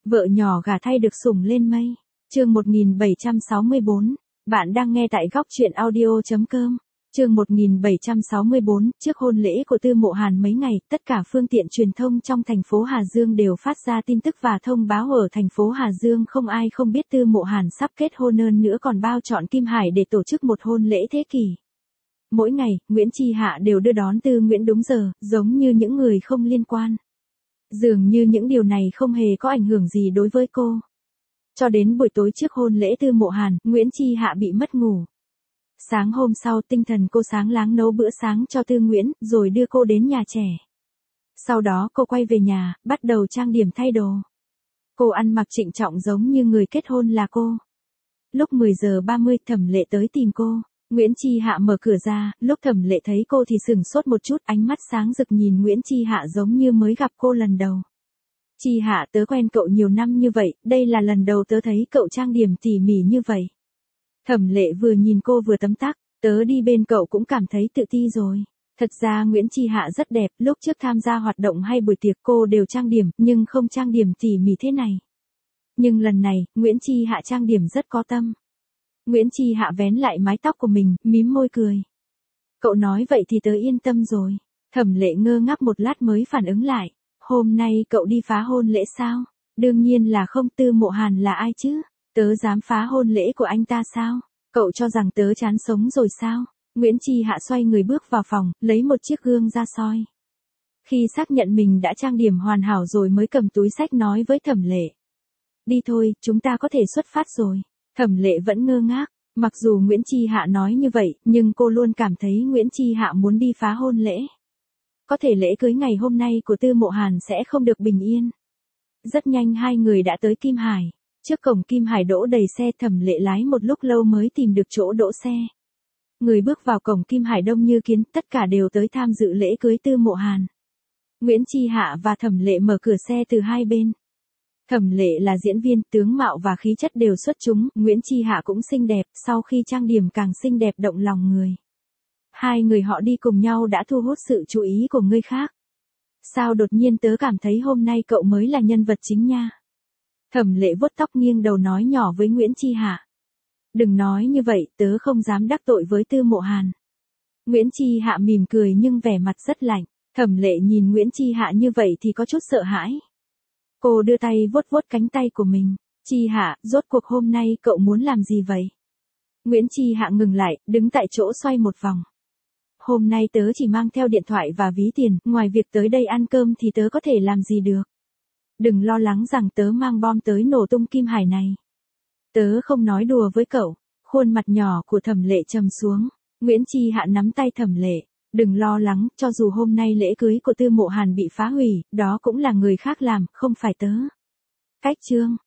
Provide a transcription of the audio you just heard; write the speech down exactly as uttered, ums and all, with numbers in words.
Vợ nhỏ gả thay được sủng lên mây. Chương một nghìn bảy trăm sáu mươi bốn. Bạn đang nghe tại góc truyện audio chấm com. Chương một nghìn bảy trăm sáu mươi bốn, trước hôn lễ của Tư Mộ Hàn mấy ngày, tất cả phương tiện truyền thông trong thành phố Hà Dương đều phát ra tin tức và thông báo ở thành phố Hà Dương không ai không biết Tư Mộ Hàn sắp kết hôn, hơn nữa còn bao chọn Kim Hải để tổ chức một hôn lễ thế kỷ. Mỗi ngày, Nguyễn Chi Hạ đều đưa đón Tư Nguyễn đúng giờ, giống như những người không liên quan. Dường như những điều này không hề có ảnh hưởng gì đối với cô. Cho đến buổi tối trước hôn lễ Tư Mộ Hàn, Nguyễn Chi Hạ bị mất ngủ. Sáng hôm sau tinh thần cô sáng láng nấu bữa sáng cho Tư Nguyễn, rồi đưa cô đến nhà trẻ. Sau đó cô quay về nhà, bắt đầu trang điểm thay đồ. Cô ăn mặc trịnh trọng giống như người kết hôn là cô. Lúc mười giờ ba mươi Thẩm Lệ tới tìm cô. Nguyễn Chi Hạ mở cửa ra, lúc Thẩm Lệ thấy cô thì sửng sốt một chút, ánh mắt sáng rực nhìn Nguyễn Chi Hạ giống như mới gặp cô lần đầu. Chi Hạ, tớ quen cậu nhiều năm như vậy, đây là lần đầu tớ thấy cậu trang điểm tỉ mỉ như vậy. Thẩm Lệ vừa nhìn cô vừa tấm tắc, tớ đi bên cậu cũng cảm thấy tự ti rồi. Thật ra Nguyễn Chi Hạ rất đẹp, lúc trước tham gia hoạt động hay buổi tiệc cô đều trang điểm, nhưng không trang điểm tỉ mỉ thế này. Nhưng lần này, Nguyễn Chi Hạ trang điểm rất có tâm. Nguyễn Chi Hạ vén lại mái tóc của mình, mím môi cười. Cậu nói vậy thì tớ yên tâm rồi. Thẩm Lệ ngơ ngác một lát mới phản ứng lại. Hôm nay cậu đi phá hôn lễ sao? Đương nhiên là không. Tư Mộ Hàn là ai chứ? Tớ dám phá hôn lễ của anh ta sao? Cậu cho rằng tớ chán sống rồi sao? Nguyễn Chi Hạ xoay người bước vào phòng, lấy một chiếc gương ra soi. Khi xác nhận mình đã trang điểm hoàn hảo rồi mới cầm túi xách nói với Thẩm Lệ. Đi thôi, chúng ta có thể xuất phát rồi. Thẩm Lệ vẫn ngơ ngác. Mặc dù Nguyễn Chi Hạ nói như vậy, nhưng cô luôn cảm thấy Nguyễn Chi Hạ muốn đi phá hôn lễ. Có thể lễ cưới ngày hôm nay của Tư Mộ Hàn sẽ không được bình yên. Rất nhanh hai người đã tới Kim Hải. Trước cổng Kim Hải đỗ đầy xe, Thẩm Lệ lái một lúc lâu mới tìm được chỗ đỗ xe. Người bước vào cổng Kim Hải đông như kiến, tất cả đều tới tham dự lễ cưới Tư Mộ Hàn. Nguyễn Chi Hạ và Thẩm Lệ mở cửa xe từ hai bên. Thẩm Lệ là diễn viên, tướng mạo và khí chất đều xuất chúng, Nguyễn Chi Hạ cũng xinh đẹp, sau khi trang điểm càng xinh đẹp động lòng người. Hai người họ đi cùng nhau đã thu hút sự chú ý của người khác. Sao đột nhiên tớ cảm thấy hôm nay cậu mới là nhân vật chính nha. Thẩm Lệ vuốt tóc nghiêng đầu nói nhỏ với Nguyễn Chi Hạ. Đừng nói như vậy, tớ không dám đắc tội với Tư Mộ Hàn. Nguyễn Chi Hạ mỉm cười nhưng vẻ mặt rất lạnh. Thẩm Lệ nhìn Nguyễn Chi Hạ như vậy thì có chút sợ hãi. Cô đưa tay vuốt vuốt cánh tay của mình. Chi Hạ, rốt cuộc hôm nay cậu muốn làm gì vậy? Nguyễn Chi Hạ ngừng lại, đứng tại chỗ xoay một vòng. Hôm nay tớ chỉ mang theo điện thoại và ví tiền, ngoài việc tới đây ăn cơm thì tớ có thể làm gì được. Đừng lo lắng rằng tớ mang bom tới nổ tung Kim Hải này. Tớ không nói đùa với cậu. Khuôn mặt nhỏ của Thẩm Lệ trầm xuống. Nguyễn Chi Hạ nắm tay Thẩm Lệ. Đừng lo lắng, cho dù hôm nay lễ cưới của Tư Mộ Hàn bị phá hủy, đó cũng là người khác làm, không phải tớ. Cách chương.